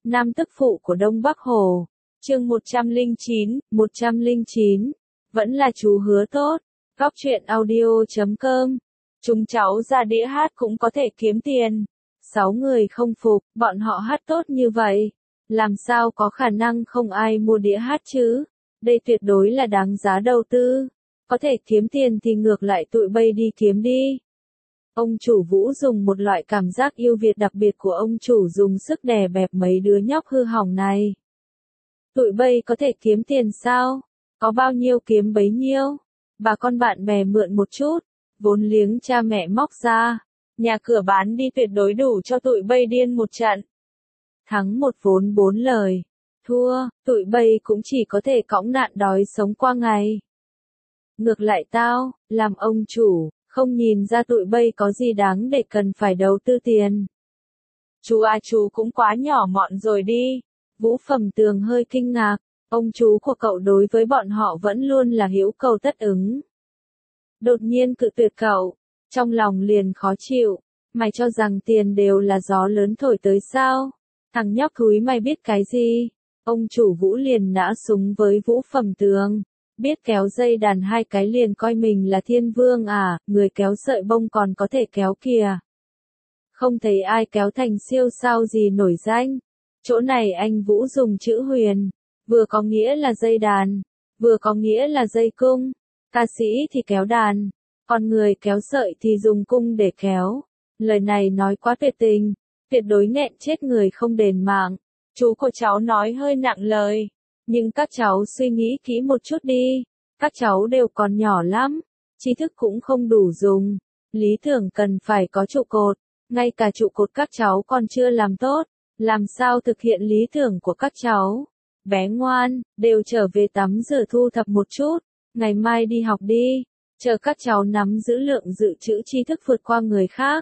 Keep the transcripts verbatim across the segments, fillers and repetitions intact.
Nam tức phụ của Đông Bắc Hồ. Chương một trăm lẻ chín, một trăm lẻ chín. Vẫn là chú hứa tốt. Góc truyện audio chấm com. Chúng cháu ra đĩa hát cũng có thể kiếm tiền. Sáu người không phục, bọn họ hát tốt như vậy. Làm sao có khả năng không ai mua đĩa hát chứ? Đây tuyệt đối là đáng giá đầu tư. Có thể kiếm tiền thì ngược lại tụi bay đi kiếm đi. Ông chủ Vũ dùng một loại cảm giác yêu Việt đặc biệt của ông chủ dùng sức đè bẹp mấy đứa nhóc hư hỏng này. Tụi bay có thể kiếm tiền sao? Có bao nhiêu kiếm bấy nhiêu? Bà con bạn bè mượn một chút, vốn liếng cha mẹ móc ra, nhà cửa bán đi tuyệt đối đủ cho tụi bay điên một trận. Thắng một vốn bốn lời, thua, tụi bay cũng chỉ có thể cõng nạn đói sống qua ngày. Ngược lại tao, làm ông chủ, không nhìn ra tụi bay có gì đáng để cần phải đầu tư tiền. Chú à chú cũng quá nhỏ mọn rồi đi. Vũ Phẩm Tường hơi kinh ngạc, ông chú của cậu đối với bọn họ vẫn luôn là hữu cầu tất ứng. Đột nhiên cự tuyệt cậu, trong lòng liền khó chịu, mày cho rằng tiền đều là gió lớn thổi tới sao? Thằng nhóc thúi mày biết cái gì? Ông chủ Vũ liền nã súng với Vũ Phẩm Tường. Biết kéo dây đàn hai cái liền coi mình là thiên vương à, người kéo sợi bông còn có thể kéo kìa. Không thấy ai kéo thành siêu sao gì nổi danh. Chỗ này anh Vũ dùng chữ huyền, vừa có nghĩa là dây đàn, vừa có nghĩa là dây cung. Ca sĩ thì kéo đàn, còn người kéo sợi thì dùng cung để kéo. Lời này nói quá tuyệt tình, tuyệt đối nghẹn chết người không đền mạng. Chú của cháu nói hơi nặng lời. Nhưng các cháu suy nghĩ kỹ một chút đi, các cháu đều còn nhỏ lắm, trí thức cũng không đủ dùng, lý tưởng cần phải có trụ cột, ngay cả trụ cột các cháu còn chưa làm tốt, làm sao thực hiện lý tưởng của các cháu. Bé ngoan, đều trở về tắm rửa thu thập một chút, ngày mai đi học đi, chờ các cháu nắm giữ lượng dự trữ tri thức vượt qua người khác.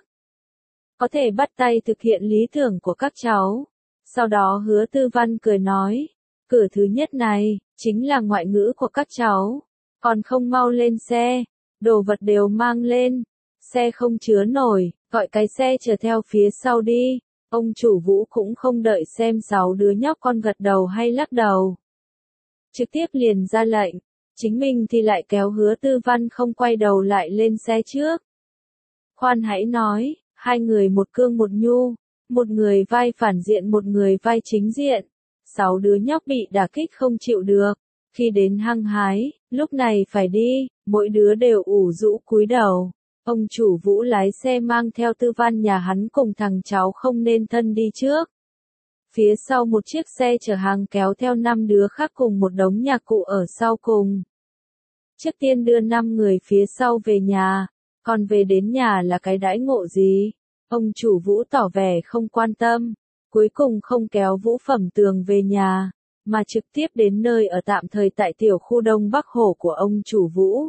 Có thể bắt tay thực hiện lý tưởng của các cháu. Sau đó Hứa Tư Văn cười nói. Cửa thứ nhất này, chính là ngoại ngữ của các cháu. Còn không mau lên xe, đồ vật đều mang lên. Xe không chứa nổi, gọi cái xe chở theo phía sau đi. Ông chủ Vũ cũng không đợi xem sáu đứa nhóc con gật đầu hay lắc đầu. Trực tiếp liền ra lệnh, chính mình thì lại kéo Hứa Tư Văn không quay đầu lại lên xe trước. Khoan hãy nói, hai người một cương một nhu, một người vai phản diện một người vai chính diện. Sáu đứa nhóc bị đả kích không chịu được, khi đến hăng hái, lúc này phải đi, mỗi đứa đều ủ rũ cúi đầu. Ông chủ Vũ lái xe mang theo Tư Văn nhà hắn cùng thằng cháu không nên thân đi trước. Phía sau một chiếc xe chở hàng kéo theo năm đứa khác cùng một đống nhạc cụ ở sau cùng. Trước tiên đưa năm người phía sau về nhà, còn về đến nhà là cái đãi ngộ gì? Ông chủ Vũ tỏ vẻ không quan tâm. Cuối cùng không kéo Vũ Phẩm Tường về nhà, mà trực tiếp đến nơi ở tạm thời tại tiểu khu Đông Bắc Hồ của ông chủ Vũ.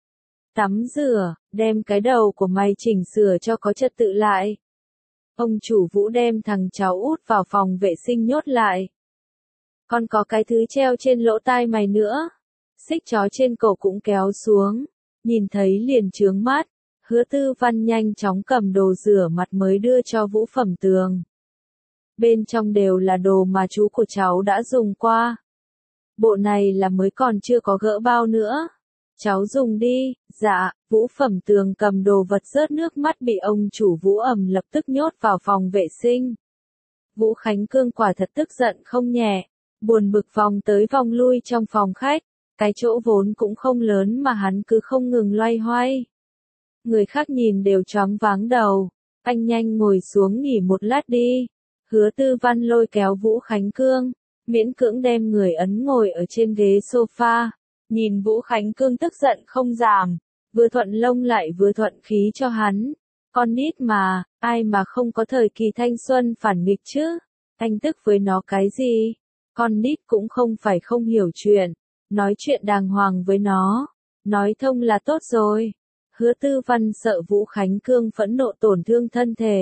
Tắm rửa, đem cái đầu của mày chỉnh sửa cho có trật tự lại. Ông chủ Vũ đem thằng cháu út vào phòng vệ sinh nhốt lại. Còn có cái thứ treo trên lỗ tai mày nữa. Xích chó trên cổ cũng kéo xuống, nhìn thấy liền chướng mắt. Hứa Tư Văn nhanh chóng cầm đồ rửa mặt mới đưa cho Vũ Phẩm Tường. Bên trong đều là đồ mà chú của cháu đã dùng qua. Bộ này là mới còn chưa có gỡ bao nữa. Cháu dùng đi. Dạ. Vũ Phẩm Tường cầm đồ vật rớt nước mắt bị ông chủ Vũ ầm lập tức nhốt vào phòng vệ sinh. Vũ Khánh Cương quả thật tức giận không nhẹ, buồn bực vòng tới vòng lui trong phòng khách. Cái chỗ vốn cũng không lớn mà hắn cứ không ngừng loay hoay. Người khác nhìn đều choáng váng đầu. Anh nhanh ngồi xuống nghỉ một lát đi. Hứa Tư Văn lôi kéo Vũ Khánh Cương, miễn cưỡng đem người ấn ngồi ở trên ghế sofa, nhìn Vũ Khánh Cương tức giận không giảm, vừa thuận lông lại vừa thuận khí cho hắn. Con nít mà, ai mà không có thời kỳ thanh xuân phản nghịch chứ? Anh tức với nó cái gì? Con nít cũng không phải không hiểu chuyện, nói chuyện đàng hoàng với nó, nói thông là tốt rồi. Hứa Tư Văn sợ Vũ Khánh Cương phẫn nộ tổn thương thân thể.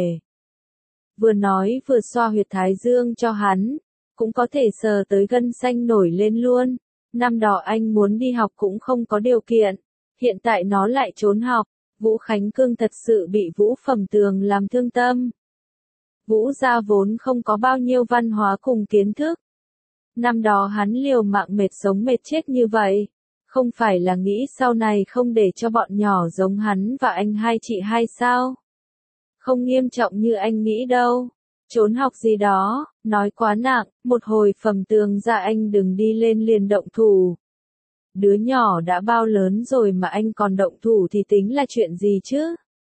Vừa nói vừa xoa huyệt thái dương cho hắn, cũng có thể sờ tới gân xanh nổi lên luôn. Năm đó anh muốn đi học cũng không có điều kiện, hiện tại nó lại trốn học. Vũ Khánh Cương thật sự bị Vũ Phẩm Tường làm thương tâm. Vũ gia vốn không có bao nhiêu văn hóa cùng kiến thức. Năm đó hắn liều mạng mệt sống mệt chết như vậy, không phải là nghĩ sau này không để cho bọn nhỏ giống hắn và anh hai chị hai sao? Không nghiêm trọng như anh nghĩ đâu. Trốn học gì đó, nói quá nặng, một hồi Phẩm Tường ra anh đừng đi lên liền động thủ. Đứa nhỏ đã bao lớn rồi mà anh còn động thủ thì tính là chuyện gì chứ?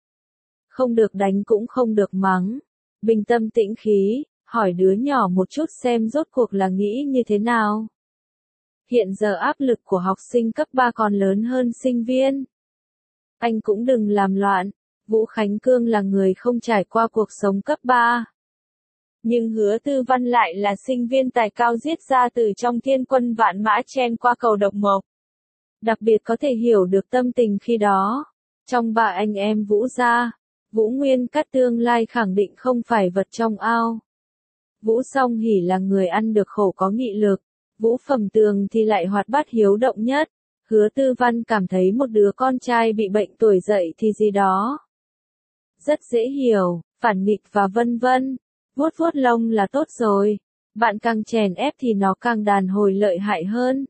Không được đánh cũng không được mắng. Bình tâm tĩnh khí, hỏi đứa nhỏ một chút xem rốt cuộc là nghĩ như thế nào. Hiện giờ áp lực của học sinh cấp ba còn lớn hơn sinh viên. Anh cũng đừng làm loạn, Vũ Khánh Cương là người không trải qua cuộc sống cấp ba. Nhưng Hứa Tư Văn lại là sinh viên tài cao giết ra từ trong thiên quân vạn mã chen qua cầu độc mộc. Đặc biệt có thể hiểu được tâm tình khi đó. Trong ba anh em Vũ gia, Vũ Nguyên Cát tương lai khẳng định không phải vật trong ao. Vũ Song Hỷ là người ăn được khổ có nghị lực, Vũ Phẩm Tường thì lại hoạt bát hiếu động nhất. Hứa Tư Văn cảm thấy một đứa con trai bị bệnh tuổi dậy thì gì đó. Rất dễ hiểu, phản nghịch và vân vân. Vuốt vuốt lông là tốt rồi. Bạn càng chèn ép thì nó càng đàn hồi lợi hại hơn.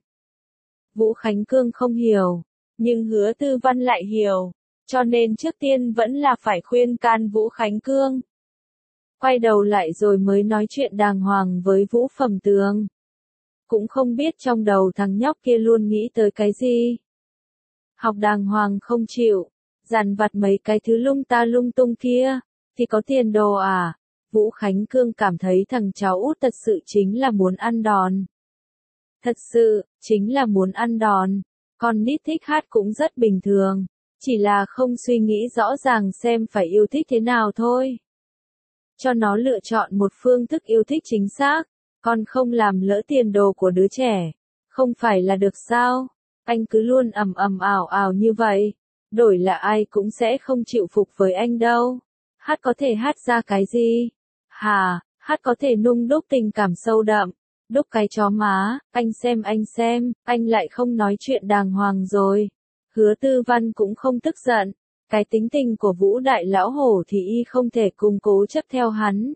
Vũ Khánh Cương không hiểu, nhưng Hứa Tư Văn lại hiểu. Cho nên trước tiên vẫn là phải khuyên can Vũ Khánh Cương. Quay đầu lại rồi mới nói chuyện đàng hoàng với Vũ Phẩm Tường. Cũng không biết trong đầu thằng nhóc kia luôn nghĩ tới cái gì. Học đàng hoàng không chịu, dằn vặt mấy cái thứ lung ta lung tung kia, thì có tiền đồ à? Vũ Khánh Cương cảm thấy thằng cháu út thật sự chính là muốn ăn đòn. Thật sự, chính là muốn ăn đòn. Con nít thích hát cũng rất bình thường, chỉ là không suy nghĩ rõ ràng xem phải yêu thích thế nào thôi. Cho nó lựa chọn một phương thức yêu thích chính xác, con không làm lỡ tiền đồ của đứa trẻ, không phải là được sao? Anh cứ luôn ầm ầm ào ào như vậy, đổi là ai cũng sẽ không chịu phục với anh đâu. Hát có thể hát ra cái gì? Hà, hát có thể nung đúc tình cảm sâu đậm, đúc cái chó má, anh xem anh xem, anh lại không nói chuyện đàng hoàng rồi. Hứa Tư Văn cũng không tức giận, cái tính tình của Vũ Đại Lão Hổ thì y không thể cùng cố chấp theo hắn.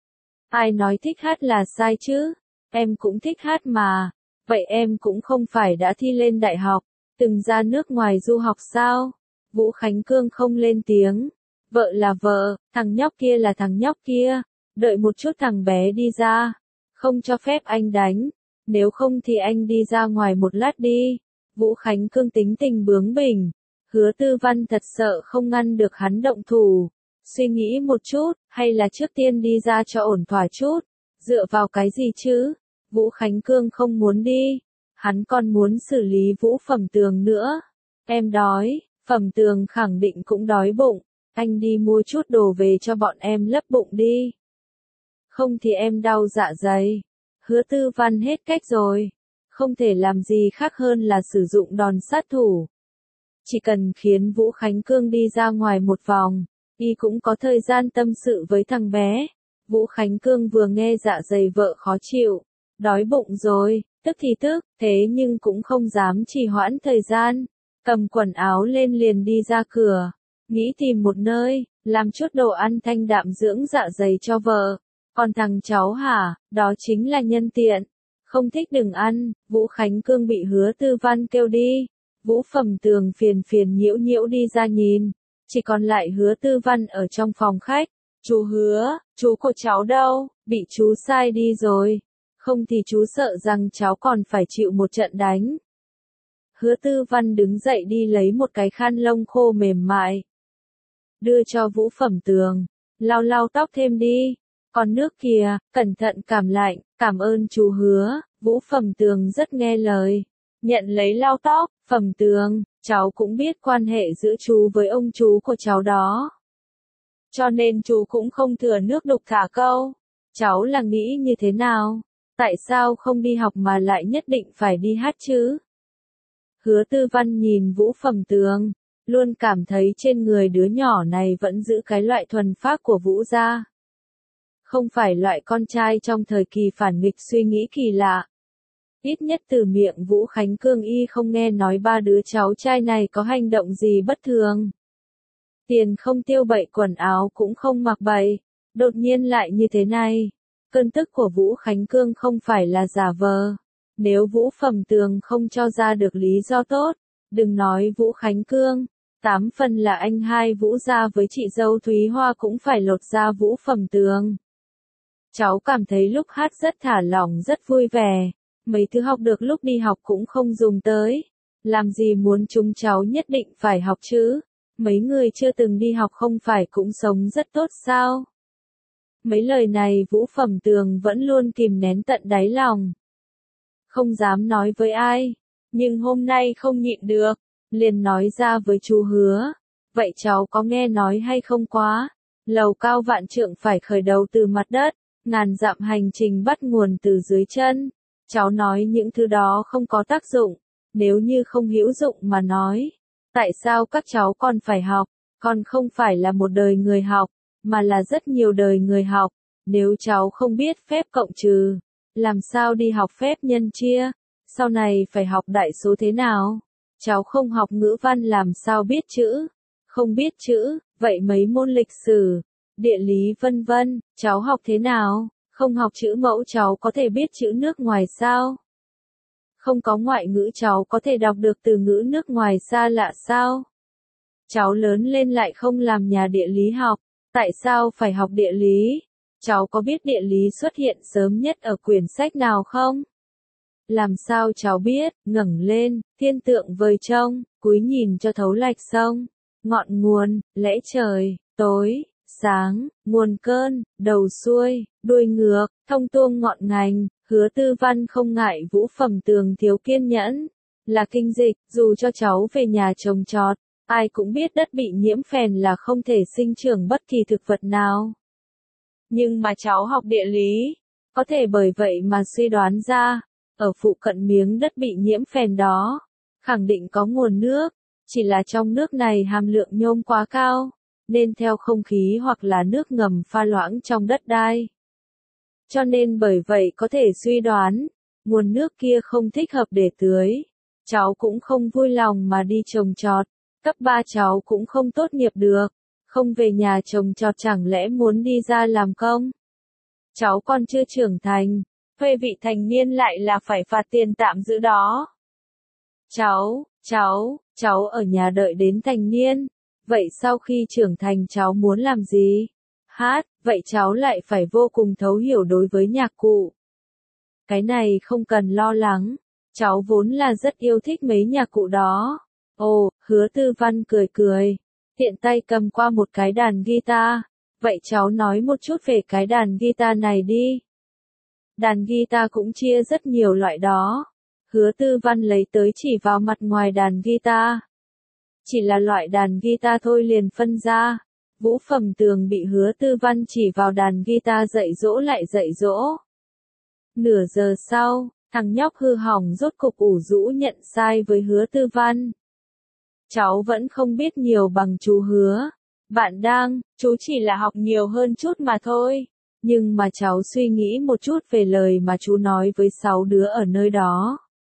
Ai nói thích hát là sai chứ, em cũng thích hát mà, vậy em cũng không phải đã thi lên đại học, từng ra nước ngoài du học sao? Vũ Khánh Cương không lên tiếng, vợ là vợ, thằng nhóc kia là thằng nhóc kia, đợi một chút thằng bé đi ra, không cho phép anh đánh, nếu không thì anh đi ra ngoài một lát đi. Vũ Khánh Cương tính tình bướng bỉnh, Hứa Tư Văn thật sợ không ngăn được hắn động thủ. Suy nghĩ một chút, hay là trước tiên đi ra cho ổn thỏa chút, dựa vào cái gì chứ? Vũ Khánh Cương không muốn đi, hắn còn muốn xử lý Vũ Phẩm Tường nữa. Em đói, Phẩm Tường khẳng định cũng đói bụng, anh đi mua chút đồ về cho bọn em lấp bụng đi. Không thì em đau dạ dày. Hứa Tư Văn hết cách rồi, không thể làm gì khác hơn là sử dụng đòn sát thủ. Chỉ cần khiến Vũ Khánh Cương đi ra ngoài một vòng, y cũng có thời gian tâm sự với thằng bé. Vũ Khánh Cương vừa nghe dạ dày vợ khó chịu, đói bụng rồi, tức thì tức, thế nhưng cũng không dám trì hoãn thời gian, cầm quần áo lên liền đi ra cửa, nghĩ tìm một nơi, làm chút đồ ăn thanh đạm dưỡng dạ dày cho vợ. Còn thằng cháu hả, đó chính là nhân tiện, không thích đừng ăn. Vũ Khánh Cương bị Hứa Tư Văn kêu đi, Vũ Phẩm Tường phiền phiền nhiễu nhiễu đi ra nhìn. Chỉ còn lại Hứa Tư Văn ở trong phòng khách. Chú Hứa, chú của cháu đâu, bị chú sai đi rồi. Không thì chú sợ rằng cháu còn phải chịu một trận đánh. Hứa Tư Văn đứng dậy đi lấy một cái khăn lông khô mềm mại. Đưa cho Vũ Phẩm Tường, lau lau tóc thêm đi. Còn nước kìa, cẩn thận cảm lạnh, cảm ơn chú Hứa. Vũ Phẩm Tường rất nghe lời. Nhận lấy lau tóc, Phẩm Tường, cháu cũng biết quan hệ giữa chú với ông chú của cháu đó. Cho nên chú cũng không thừa nước đục thả câu. Cháu là nghĩ như thế nào? Tại sao không đi học mà lại nhất định phải đi hát chứ? Hứa Tư Văn nhìn Vũ Phẩm Tường, luôn cảm thấy trên người đứa nhỏ này vẫn giữ cái loại thuần phác của Vũ gia. Không phải loại con trai trong thời kỳ phản nghịch suy nghĩ kỳ lạ. Ít nhất từ miệng Vũ Khánh Cương y không nghe nói ba đứa cháu trai này có hành động gì bất thường. Tiền không tiêu bậy quần áo cũng không mặc bậy, Đột nhiên lại như thế này. Cơn tức của Vũ Khánh Cương không phải là giả vờ. Nếu Vũ Phẩm Tường không cho ra được lý do tốt, đừng nói Vũ Khánh Cương, tám phần là anh hai Vũ gia với chị dâu Thúy Hoa cũng phải lột ra Vũ Phẩm Tường. Cháu cảm thấy lúc hát rất thả lỏng rất vui vẻ, mấy thứ học được lúc đi học cũng không dùng tới. Làm gì muốn chúng cháu nhất định phải học chứ? Mấy người chưa từng đi học không phải cũng sống rất tốt sao? Mấy lời này Vũ Phẩm Tường vẫn luôn kìm nén tận đáy lòng. Không dám nói với ai, nhưng hôm nay không nhịn được, liền nói ra với chú Hứa. Vậy cháu có nghe nói hay không quá? Lầu cao vạn trượng phải khởi đầu từ mặt đất, ngàn dặm hành trình bắt nguồn từ dưới chân. Cháu nói những thứ đó không có tác dụng, nếu như không hữu dụng mà nói. Tại sao các cháu còn phải học? Còn không phải là một đời người học, mà là rất nhiều đời người học. Nếu cháu không biết phép cộng trừ, làm sao đi học phép nhân chia? Sau này phải học đại số thế nào? Cháu không học ngữ văn làm sao biết chữ? Không biết chữ, vậy mấy môn lịch sử, địa lý vân vân, cháu học thế nào? Không học chữ mẫu cháu có thể biết chữ nước ngoài sao? Không có ngoại ngữ cháu có thể đọc được từ ngữ nước ngoài xa lạ sao? Cháu lớn lên lại không làm nhà địa lý học, tại sao phải học địa lý? Cháu có biết địa lý xuất hiện sớm nhất ở quyển sách nào không? Làm sao cháu biết? Ngẩng lên, thiên tượng vời trông, cúi nhìn cho thấu lạch sông, ngọn nguồn, lẽ trời, tối, sáng, nguồn cơn, đầu xuôi, đuôi ngược, thông tuông ngọn ngành. Hứa Tư Văn không ngại Vũ Phẩm Tường thiếu kiên nhẫn, là kinh dịch, dù cho cháu về nhà trồng trọt, ai cũng biết đất bị nhiễm phèn là không thể sinh trưởng bất kỳ thực vật nào. Nhưng mà cháu học địa lý, có thể bởi vậy mà suy đoán ra, ở phụ cận miếng đất bị nhiễm phèn đó, khẳng định có nguồn nước, chỉ là trong nước này hàm lượng nhôm quá cao, nên theo không khí hoặc là nước ngầm pha loãng trong đất đai. Cho nên bởi vậy có thể suy đoán, nguồn nước kia không thích hợp để tưới. Cháu cũng không vui lòng mà đi trồng trọt, cấp ba cháu cũng không tốt nghiệp được, không về nhà trồng trọt chẳng lẽ muốn đi ra làm công. Cháu còn chưa trưởng thành, thuê vị thành niên lại là phải phạt tiền tạm giữ đó. Cháu, cháu, cháu ở nhà đợi đến thành niên, vậy sau khi trưởng thành cháu muốn làm gì? Hát, vậy cháu lại phải vô cùng thấu hiểu đối với nhạc cụ. Cái này không cần lo lắng, cháu vốn là rất yêu thích mấy nhạc cụ đó. Ồ, Hứa Tư Văn cười cười, tiện tay cầm qua một cái đàn guitar. Vậy cháu nói một chút về cái đàn guitar này đi. Đàn guitar cũng chia rất nhiều loại đó. Hứa Tư Văn lấy tới chỉ vào mặt ngoài đàn guitar. Chỉ là loại đàn guitar thôi liền phân ra. Vũ Phẩm Tường bị Hứa Tư Văn chỉ vào đàn guitar dạy dỗ lại dạy dỗ. Nửa giờ sau, thằng nhóc hư hỏng rốt cục ủ rũ nhận sai với Hứa Tư Văn. Cháu vẫn không biết nhiều bằng chú Hứa. Bạn đang, chú chỉ là học nhiều hơn chút mà thôi. Nhưng mà cháu suy nghĩ một chút về lời mà chú nói với sáu đứa ở nơi đó.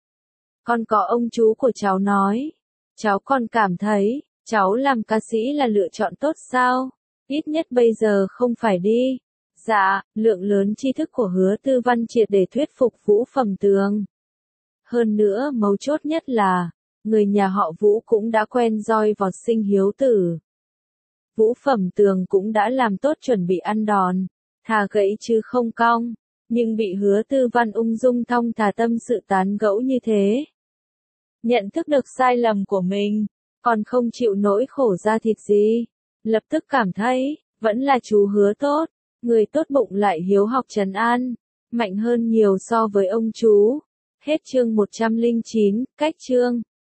Còn có ông chú của cháu nói. Cháu còn cảm thấy, cháu làm ca sĩ là lựa chọn tốt sao? Ít nhất bây giờ không phải đi. Dạ, lượng lớn tri thức của Hứa Tư Văn triệt để thuyết phục Vũ Phẩm Tường. Hơn nữa mấu chốt nhất là, người nhà họ Vũ cũng đã quen roi vọt sinh hiếu tử. Vũ Phẩm Tường cũng đã làm tốt chuẩn bị ăn đòn, thà gãy chứ không cong, nhưng bị Hứa Tư Văn ung dung thong thả tâm sự tán gẫu như thế. Nhận thức được sai lầm của mình, còn không chịu nỗi khổ da thịt gì, lập tức cảm thấy, vẫn là chú Hứa tốt, người tốt bụng lại hiếu học trấn an, mạnh hơn nhiều so với ông chú. Hết chương một trăm lẻ chín, cách chương.